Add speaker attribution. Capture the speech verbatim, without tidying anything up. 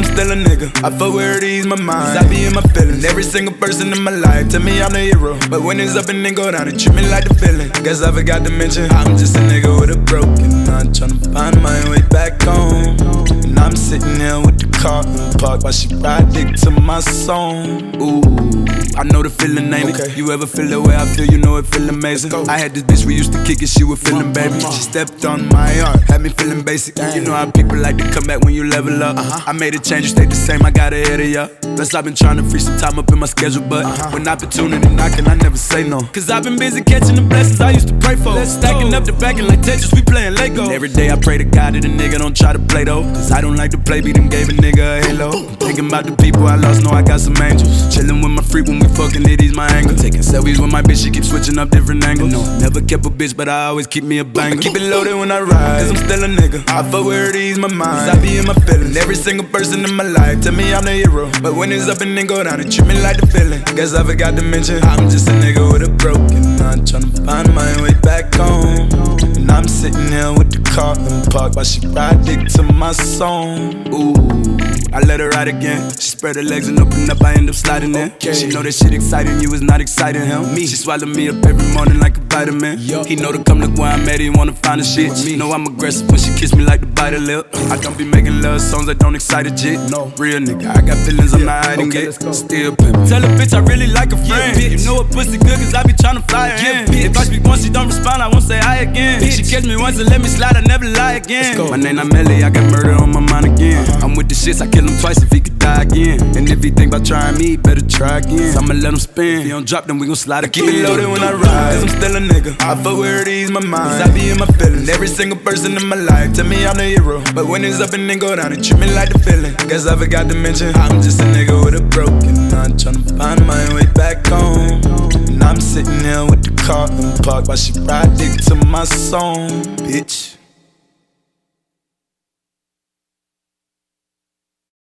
Speaker 1: I'm still a nigga. I fuck with her to ease my mind, cause I be in my feelings. Every single person in my life tell me I'm the hero, but when it's up and then go down, it treat me like the villain. Guess I forgot to mention I'm just a nigga with a broken heart, tryna find my way back home. And I'm sitting here with the car in the park while she ride dick to my song. Ooh, I know the feeling, ain't
Speaker 2: okay.
Speaker 1: it? You ever feel the way I feel, you know it feel amazing. I had this bitch, we used to kick it, she was feeling baby. She stepped on my heart, had me feeling basic. You know how people like to come back when you level up. uh-huh. I made a change, you stayed the same, I got ahead of ya. Plus I've been trying to free some time up in my schedule, but uh-huh. when opportunity knocking, I never say no. Cause I've been busy catching the blessings I used to pray for. Let's stacking up the backing like Tetris, we playing Lego. And every day I pray to God that a nigga don't try to play though, cause I don't like to play, beat them gave a nigga a halo. I'm thinking about the people I lost, know I got some angels. Chilling with my freak when we fucking it, ease my anger. Taking selfies with my bitch, she keep switching up different angles. No, never kept a bitch, but I always keep me a banger. I keep it loaded when I ride, cause I'm still a nigga. I fuck with her to ease my mind, cause I be in my feelings. Every single person in my life tell me I'm the hero, but when it's up and then go down, it treat me like the villain. Guess I forgot to mention I'm just a nigga with a broken heart, tryna find my way back home. And I'm sitting here with the car in the park while she ride dick to my song. Ooh, I let her ride again. She spread her legs and open up, I end up sliding in. Okay. She know that shit exciting, you is not exciting him. Me, she swallow me up every morning like a vitamin. Yo. He know to come look where I'm at, he wanna find the shit. Me. Know I'm aggressive when she kiss me like the bite of lip. I don't be making love songs that don't excite a jit. No, real nigga, I got feelings, I'm yeah. not hiding okay, it. Still pimpin'. Tell a bitch I really like a friend. Yeah, you know a pussy good cause I be tryna fly her yeah, in. If I speak once, she don't respond, I won't say hi again. Bitch. She catch me once and let me slide, I never lie again. My name not Melly, I got murder on my mind again. uh-huh. I'm with the shits, I kill him twice if he could die again. And if he think about trying me, he better try again. So I'ma let him spin, if he don't drop, then we gon' slide again. Keep it loaded when I ride, cause I'm still a nigga. I fuck with her to ease my mind, cause I be in my feelings. Every single person in my life tell me I'm the hero, but when it's up and then go down, it treat me like the villain. Guess I forgot to mention I'm just a nigga with a broken heart, tryna find my way back home. And I'm sitting here with the car in the park while she ride dick to my song, bitch.